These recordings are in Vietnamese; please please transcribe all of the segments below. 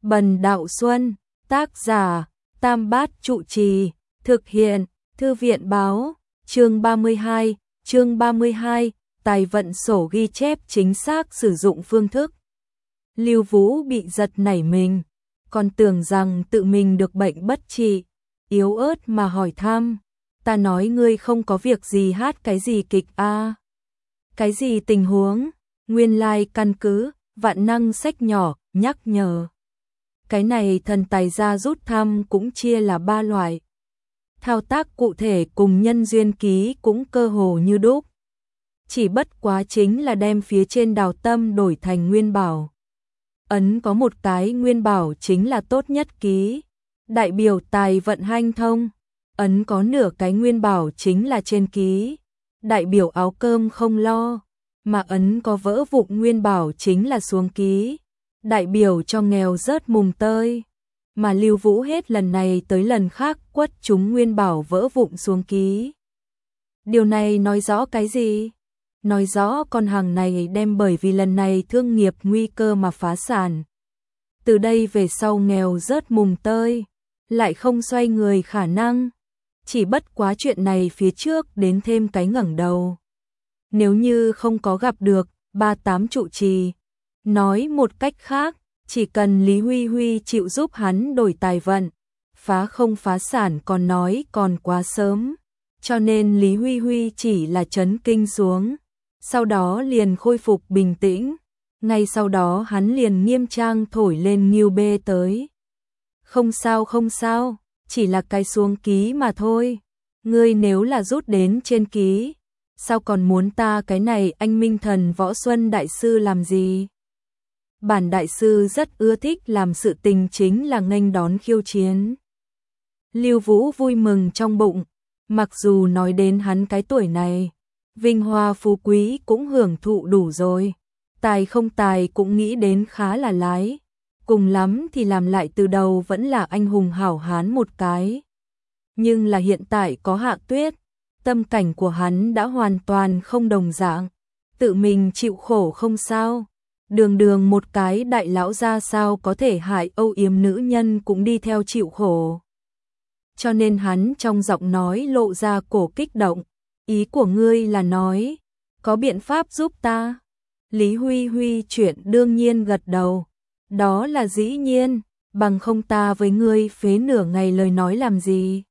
Bần Đạo Xuân, tác giả, Tam Bát Trụ Trì, thực hiện, Thư viện báo, chương 32, tài vận sổ ghi chép chính xác sử dụng phương thức. Lưu Vũ bị giật nảy mình, còn tưởng rằng tự mình được bệnh bất trị, yếu ớt mà hỏi thăm, ta nói ngươi không có việc gì hát cái gì kịch a? Cái gì tình huống? Nguyên lai căn cứ, vạn năng sách nhỏ, nhắc nhở. Cái này thần tài gia rút thăm cũng chia là 3 loại. Thao tác cụ thể cùng nhân duyên ký cũng cơ hồ như đúc. Chỉ bất quá chính là đem phía trên đào tâm đổi thành nguyên bảo. Ấn có một cái nguyên bảo chính là tốt nhất ký, đại biểu tài vận hanh thông. Ấn có nửa cái nguyên bảo chính là trên ký, đại biểu áo cơm không lo. Mà ấn có vỡ vụn nguyên bảo chính là xuống ký, đại biểu cho nghèo rớt mùng tơi. Mà Lưu Vũ hết lần này tới lần khác quất chúng nguyên bảo vỡ vụn xuống ký. Điều này nói rõ cái gì? Nói rõ con hàng này đem bởi vì lần này thương nghiệp nguy cơ mà phá sản. Từ đây về sau nghèo rớt mùng tơi, lại không xoay người khả năng. Chỉ bất quá chuyện này phía trước đến thêm cái ngẩng đầu. Nếu như không có gặp được 38 trụ trì, nói một cách khác, chỉ cần Lý Huy Huy chịu giúp hắn đổi tài vận, phá không phá sản còn nói còn quá sớm. Cho nên Lý Huy Huy chỉ là chấn kinh xuống, sau đó liền khôi phục bình tĩnh. Ngay sau đó hắn liền nghiêm trang thổi lên Ngưu Bê tới. Không sao, chỉ là cái xuống ký mà thôi. Ngươi nếu là rút đến trên ký, sao còn muốn ta cái này anh Minh Thần Võ Xuân Đại Sư làm gì? Bản Đại Sư rất ưa thích làm sự tình chính là nghênh đón khiêu chiến. Lưu Vũ vui mừng trong bụng, mặc dù nói đến hắn cái tuổi này, vinh hoa phú quý cũng hưởng thụ đủ rồi, tài không tài cũng nghĩ đến khá là lái, cùng lắm thì làm lại từ đầu vẫn là anh hùng hảo hán một cái. Nhưng là hiện tại có Hạ Tuyết, tâm cảnh của hắn đã hoàn toàn không đồng dạng, tự mình chịu khổ không sao, đường một cái đại lão ra sao có thể hại âu yếm nữ nhân cũng đi theo chịu khổ. Cho nên hắn trong giọng nói lộ ra cổ kích động, ý của ngươi là nói, có biện pháp giúp ta? Lý Huy Huy chuyện đương nhiên gật đầu, đó là dĩ nhiên, bằng không ta với ngươi phế nửa ngày lời nói làm gì?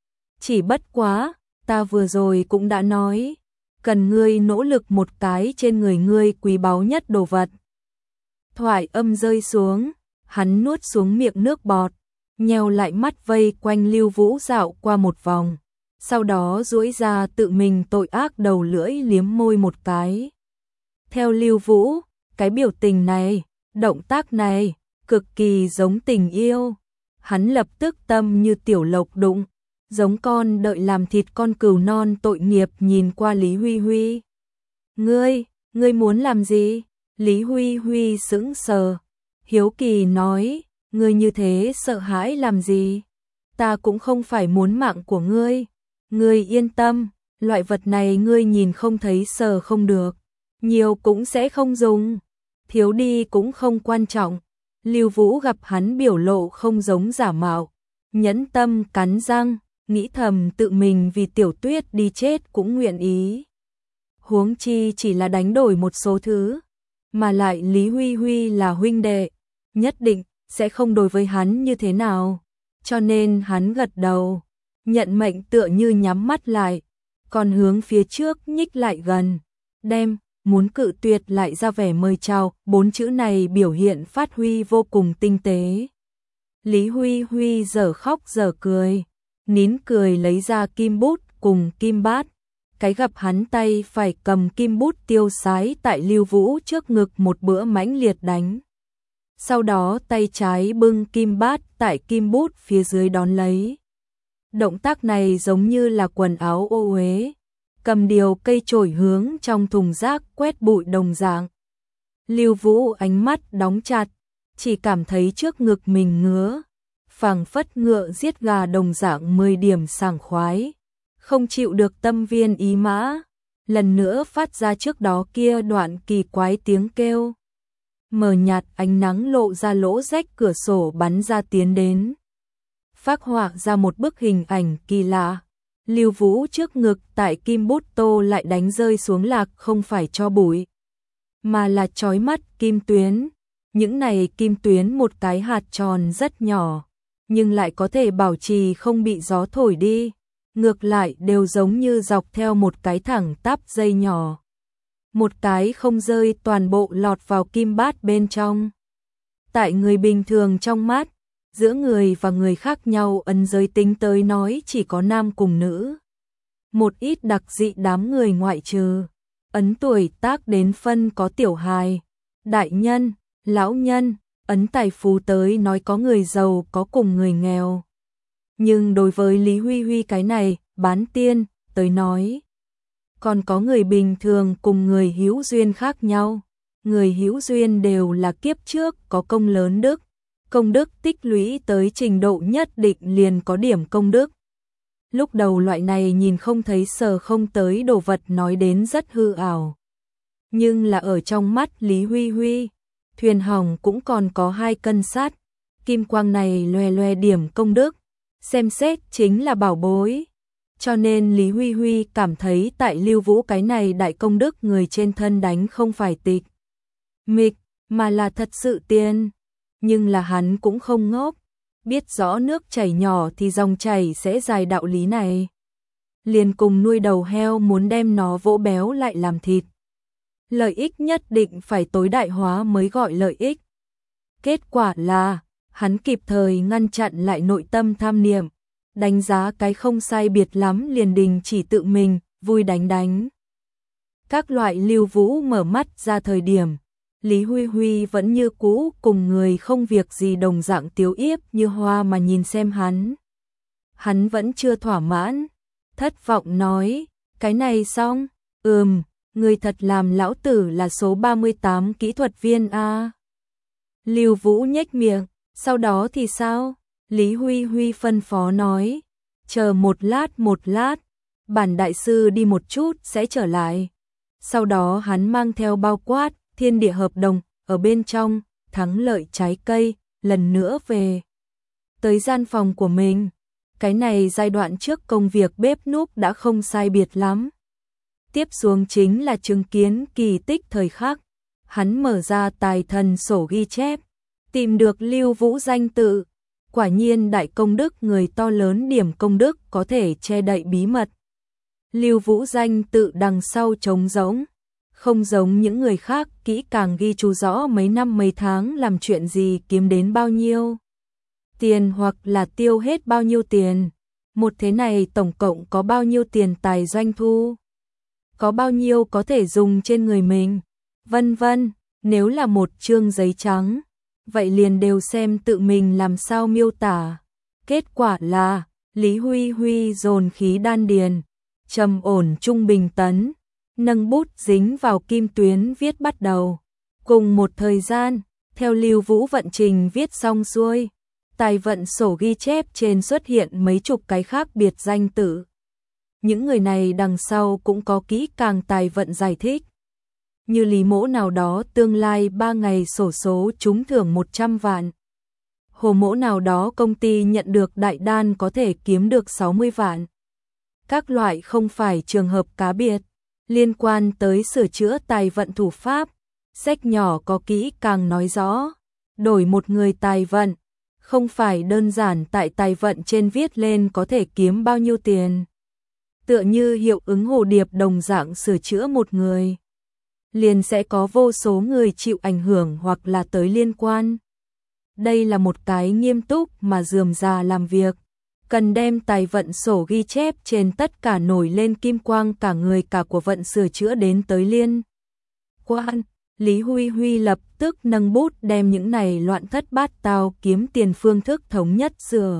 Chỉ bất quá, ta vừa rồi cũng đã nói, cần ngươi nỗ lực một cái trên người ngươi quý báu nhất đồ vật. Thoại âm rơi xuống, hắn nuốt xuống miệng nước bọt, nheo lại mắt vây quanh Lưu Vũ dạo qua một vòng, sau đó duỗi ra tự mình tội ác đầu lưỡi liếm môi một cái. Theo Lưu Vũ, cái biểu tình này, động tác này, cực kỳ giống tình yêu. Hắn lập tức tâm như tiểu lộc đụng, giống con đợi làm thịt con cừu non tội nghiệp nhìn qua Lý Huy Huy. Ngươi muốn làm gì? Lý Huy Huy sững sờ, hiếu kỳ nói, ngươi như thế sợ hãi làm gì? Ta cũng không phải muốn mạng của ngươi. Ngươi yên tâm, loại vật này ngươi nhìn không thấy sờ không được, nhiều cũng sẽ không dùng, thiếu đi cũng không quan trọng. Lưu Vũ gặp hắn biểu lộ không giống giả mạo, nhẫn tâm cắn răng, nghĩ thầm tự mình vì Tiểu Tuyết đi chết cũng nguyện ý. Huống chi chỉ là đánh đổi một số thứ, mà lại Lý Huy Huy là huynh đệ, nhất định sẽ không đối với hắn như thế nào. Cho nên hắn gật đầu, nhận mệnh tựa như nhắm mắt lại, còn hướng phía trước nhích lại gần, đem muốn cự tuyệt lại ra vẻ mời chào, 4 chữ này biểu hiện phát huy vô cùng tinh tế. Lý Huy Huy dở khóc dở cười, nín cười lấy ra kim bút cùng kim bát, cái gặp hắn tay phải cầm kim bút tiêu sái tại Lưu Vũ trước ngực một bữa mãnh liệt đánh. Sau đó tay trái bưng kim bát tại kim bút phía dưới đón lấy. Động tác này giống như là quần áo ô uế, cầm điều cây chổi hướng trong thùng rác quét bụi đồng dạng. Lưu Vũ ánh mắt đóng chặt, chỉ cảm thấy trước ngực mình ngứa, phảng phất ngựa giết gà đồng dạng 10 điểm sảng khoái, không chịu được tâm viên ý mã, lần nữa phát ra trước đó kia đoạn kỳ quái tiếng kêu. mờ nhạt ánh nắng lộ ra lỗ rách cửa sổ bắn ra tiến đến. Phác họa ra một bức hình ảnh kỳ lạ. Lưu Vũ trước ngực tại kim bút tô lại đánh rơi xuống lạc không phải cho bụi, mà là chói mắt kim tuyến. Những này kim tuyến một cái hạt tròn rất nhỏ, nhưng lại có thể bảo trì không bị gió thổi đi. Ngược lại đều giống như dọc theo một cái thẳng tắp dây nhỏ. Một cái không rơi toàn bộ lọt vào kim bát bên trong. Tại người bình thường trong mắt, giữa người và người khác nhau ấn giới tính tới nói chỉ có nam cùng nữ. Một ít đặc dị đám người ngoại trừ. Ấn tuổi tác đến phân có tiểu hài, đại nhân, lão nhân, ấn tài phú tới nói có người giàu có cùng người nghèo. Nhưng đối với Lý Huy Huy cái này, bán tiên, tới nói. Còn có người bình thường cùng người hữu duyên khác nhau. Người hữu duyên đều là kiếp trước có công lớn đức. Công đức tích lũy tới trình độ nhất định liền có điểm công đức. Lúc đầu loại này nhìn không thấy sờ không tới đồ vật nói đến rất hư ảo. Nhưng là ở trong mắt Lý Huy Huy, thuyền hỏng cũng còn có 2 cân sắt. Kim quang này loè loè điểm công đức, xem xét chính là bảo bối. Cho nên Lý Huy Huy cảm thấy tại Lưu Vũ cái này đại công đức người trên thân đánh không phải tịch mịch, mà là thật sự tiền. Nhưng là hắn cũng không ngốc, biết rõ nước chảy nhỏ thì dòng chảy sẽ dài đạo lý này. Liền cùng nuôi đầu heo muốn đem nó vỗ béo lại làm thịt. Lợi ích nhất định phải tối đại hóa mới gọi lợi ích. Kết quả là, hắn kịp thời ngăn chặn lại nội tâm tham niệm, đánh giá cái không sai biệt lắm liền đình chỉ tự mình, vui đánh. Các loại Lưu Vũ mở mắt ra thời điểm, Lý Huy Huy vẫn như cũ cùng người không việc gì đồng dạng tiếu yếp như hoa mà nhìn xem hắn. Hắn vẫn chưa thỏa mãn, thất vọng nói, cái này xong, người thật làm lão tử là số 38 kỹ thuật viên a. Lưu Vũ nhếch miệng, sau đó thì sao? Lý Huy Huy phân phó nói, chờ một lát, bản đại sư đi một chút sẽ trở lại. Sau đó hắn mang theo bao quát, thiên địa hợp đồng, ở bên trong, thắng lợi trái cây, lần nữa về. Tới gian phòng của mình, cái này giai đoạn trước công việc bếp núc đã không sai biệt lắm. Tiếp xuống chính là chứng kiến kỳ tích thời khắc, hắn mở ra tài thần sổ ghi chép, tìm được Lưu Vũ danh tự. Quả nhiên đại công đức người to lớn điểm công đức có thể che đậy bí mật. Lưu Vũ danh tự đằng sau trống rỗng, không giống những người khác kỹ càng ghi chú rõ mấy năm mấy tháng làm chuyện gì kiếm đến bao nhiêu tiền hoặc là tiêu hết bao nhiêu tiền. Một thế này tổng cộng có bao nhiêu tiền tài doanh thu, có bao nhiêu có thể dùng trên người mình, vân vân. Nếu là một chương giấy trắng, vậy liền đều xem tự mình làm sao miêu tả. Kết quả là, Lý Huy Huy dồn khí đan điền, trầm ổn trung bình tấn, nâng bút dính vào kim tuyến viết bắt đầu. Cùng một thời gian, theo Lưu Vũ vận trình viết xong xuôi, tài vận sổ ghi chép trên xuất hiện mấy chục cái khác biệt danh tự. Những người này đằng sau cũng có kỹ càng tài vận giải thích. Như Lý Mỗ nào đó tương lai 3 ngày xổ số trúng thưởng 100 vạn. Hồ Mỗ nào đó công ty nhận được đại đan có thể kiếm được 60 vạn. Các loại không phải trường hợp cá biệt, liên quan tới sửa chữa tài vận thủ pháp, sách nhỏ có kỹ càng nói rõ. Đổi một người tài vận, không phải đơn giản tại tài vận trên viết lên có thể kiếm bao nhiêu tiền. Tựa như hiệu ứng hồ điệp đồng dạng sửa chữa một người, liền sẽ có vô số người chịu ảnh hưởng hoặc là tới liên quan. Đây là một cái nghiêm túc mà rườm rà làm việc, cần đem tài vận sổ ghi chép trên tất cả nổi lên kim quang cả người cả của vận sửa chữa đến tới liên quan. Lý Huy Huy lập tức nâng bút đem những này loạn thất bát tao kiếm tiền phương thức thống nhất sửa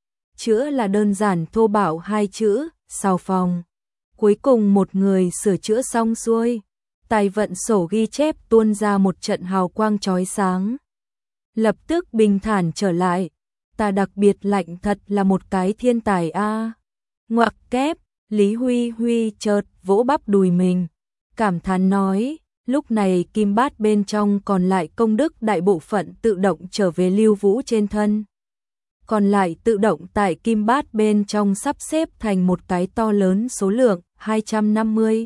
chữa là đơn giản thô bạo 2 chữ, xào phòng. Cuối cùng một người sửa chữa xong xuôi, tài vận sổ ghi chép tuôn ra một trận hào quang chói sáng. Lập tức bình thản trở lại, ta đặc biệt lạnh thật là một cái thiên tài a. Ngoặc kép, Lý Huy Huy chợt vỗ bắp đùi mình, cảm thán nói, Lúc này kim bát bên trong còn lại công đức đại bộ phận tự động trở về Lưu Vũ trên thân. Còn lại tự động tại kim bát bên trong sắp xếp thành một cái to lớn số lượng 250.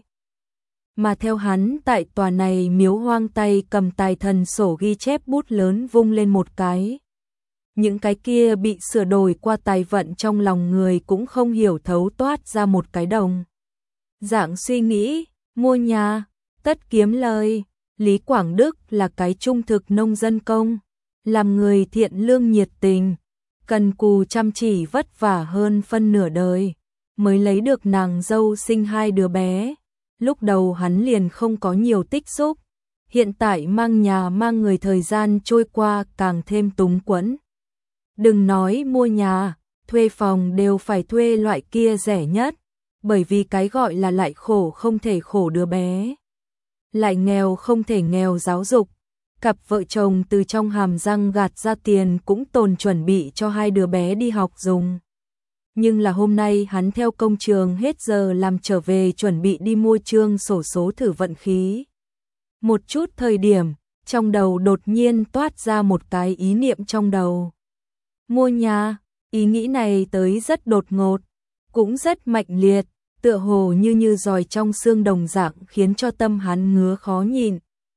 Mà theo hắn tại tòa này miếu hoang tay cầm tài thần sổ ghi chép bút lớn vung lên một cái. Những cái kia bị sửa đổi qua tài vận trong lòng người cũng không hiểu thấu toát ra một cái đồng. Dạng suy nghĩ, mua nhà, tất kiếm lời, Lý Quảng Đức là cái trung thực nông dân công, làm người thiện lương nhiệt tình, cần cù chăm chỉ vất vả hơn phân nửa đời, mới lấy được nàng dâu sinh 2 đứa bé. Lúc đầu hắn liền không có nhiều tích xúc, hiện tại mang nhà mang người thời gian trôi qua càng thêm túng quẫn. Đừng nói mua nhà, thuê phòng đều phải thuê loại kia rẻ nhất, bởi vì cái gọi là lại khổ không thể khổ đứa bé, lại nghèo không thể nghèo giáo dục. Cặp vợ chồng từ trong hàm răng gạt ra tiền cũng tồn chuẩn bị cho 2 đứa bé đi học dùng. Nhưng là hôm nay hắn theo công trường hết giờ làm trở về chuẩn bị đi mua chương sổ số thử vận khí. Một chút thời điểm, trong đầu đột nhiên toát ra một cái ý niệm trong đầu. Mua nhà, ý nghĩ này tới rất đột ngột, cũng rất mạnh liệt, tựa hồ như giòi trong xương đồng dạng khiến cho tâm hắn ngứa khó nhịn.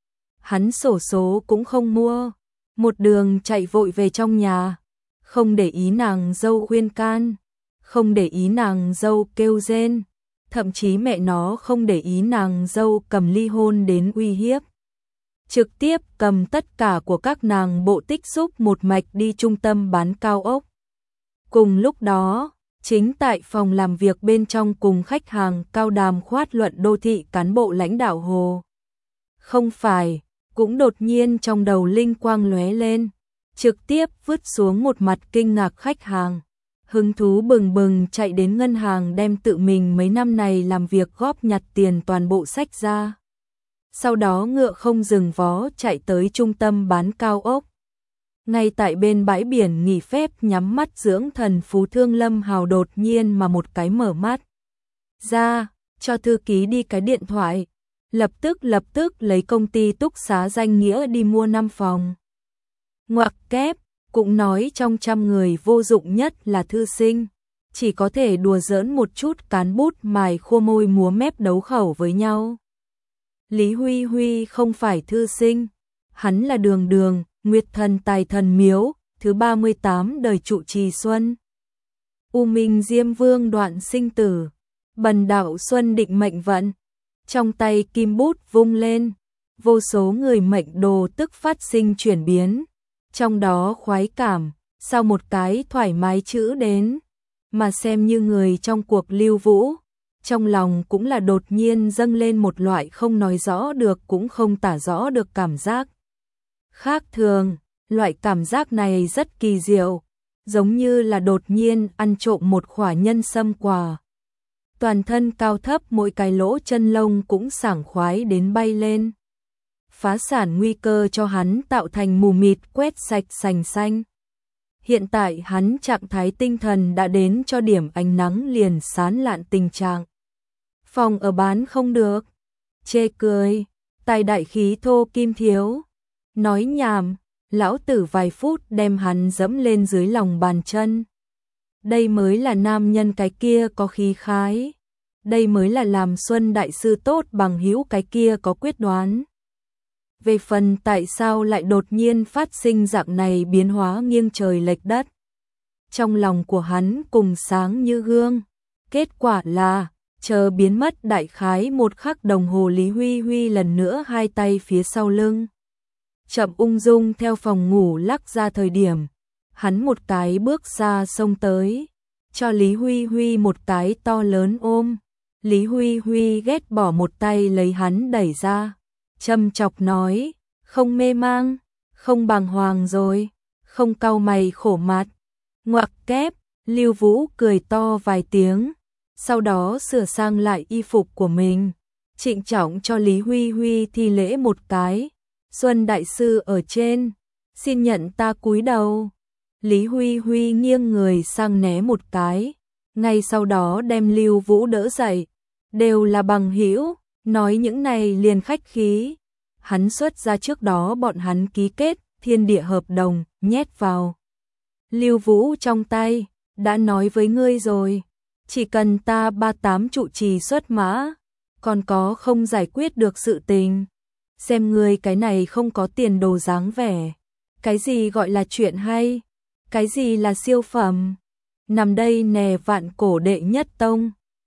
Hắn sổ số cũng không mua, một đường chạy vội về trong nhà, không để ý nàng dâu khuyên can, không để ý nàng dâu kêu rên, thậm chí mẹ nó không để ý nàng dâu cầm ly hôn đến uy hiếp. Trực tiếp cầm tất cả của các nàng bộ tích xúc một mạch đi trung tâm bán cao ốc. Cùng lúc đó, chính tại phòng làm việc bên trong cùng khách hàng cao đàm khoát luận đô thị cán bộ lãnh đạo Hồ. Không phải, cũng đột nhiên trong đầu linh quang lóe lên, trực tiếp vứt xuống một mặt kinh ngạc khách hàng. Hứng thú bừng bừng chạy đến ngân hàng đem tự mình mấy năm này làm việc góp nhặt tiền toàn bộ sách ra. Sau đó ngựa không dừng vó chạy tới trung tâm bán cao ốc. Ngay tại bên bãi biển nghỉ phép nhắm mắt dưỡng thần Phú Thương Lâm Hào đột nhiên mà một cái mở mắt ra, cho thư ký đi cái điện thoại, lập tức lấy công ty túc xá danh nghĩa đi mua 5 phòng. Ngoặc kép, cũng nói trong 100 người vô dụng nhất là thư sinh, chỉ có thể đùa giỡn một chút cán bút mài khô môi múa mép đấu khẩu với nhau. Lý Huy Huy không phải thư sinh, hắn là Đường, Nguyệt Thần Tài Thần Miếu, thứ 38 đời trụ trì Xuân. U Minh Diêm Vương đoạn sinh tử, Bần Đạo Xuân định mệnh vận. Trong tay kim bút vung lên, vô số người mệnh đồ tức phát sinh chuyển biến, trong đó khoái cảm, sau một cái thoải mái chữ đến, mà xem như người trong cuộc Lưu Vũ, trong lòng cũng là đột nhiên dâng lên một loại không nói rõ được cũng không tả rõ được cảm giác khác thường. Loại cảm giác này rất kỳ diệu, giống như là đột nhiên ăn trộm một khỏa nhân sâm quả. Toàn thân cao thấp mỗi cái lỗ chân lông cũng sảng khoái đến bay lên. Phá sản nguy cơ cho hắn tạo thành mù mịt quét sạch sành xanh. Hiện tại hắn trạng thái tinh thần đã đến cho điểm ánh nắng liền sán lạn tình trạng. Phòng ở bán không được, chê cười, tài đại khí thô kim thiếu, nói nhảm, lão tử vài phút đem hắn dẫm lên dưới lòng bàn chân. Đây mới là nam nhân cái kia có khí khái, đây mới là làm Xuân đại sư tốt bằng hữu cái kia có quyết đoán. Về phần tại sao lại đột nhiên phát sinh dạng này biến hóa nghiêng trời lệch đất, trong lòng của hắn cùng sáng như gương. Kết quả là, chờ biến mất đại khái 1 khắc đồng hồ, Lý Huy Huy lần nữa hai tay phía sau lưng, chậm ung dung theo phòng ngủ lắc ra thời điểm, hắn một cái bước xa xông tới, cho Lý Huy Huy một cái to lớn ôm. Lý Huy Huy ghét bỏ một tay lấy hắn đẩy ra, châm chọc nói, không mê mang, không bàng hoàng rồi, không cau mày khổ mặt. Ngoặc kép, Lưu Vũ cười to vài tiếng, sau đó sửa sang lại y phục của mình, trịnh trọng cho Lý Huy Huy thi lễ một cái. Xuân đại sư ở trên, xin nhận ta cúi đầu. Lý Huy Huy nghiêng người sang né một cái, ngay sau đó đem Lưu Vũ đỡ dậy, đều là bằng hữu, nói những này liền khách khí, hắn xuất ra trước đó bọn hắn ký kết thiên địa hợp đồng, nhét vào Lưu Vũ trong tay, đã nói với ngươi rồi, chỉ cần ta 38 trụ trì xuất mã, còn có không giải quyết được sự tình. Xem ngươi cái này không có tiền đồ dáng vẻ. Cái gì gọi là chuyện hay? Cái gì là siêu phẩm? Nằm đây nè vạn cổ đệ nhất tông.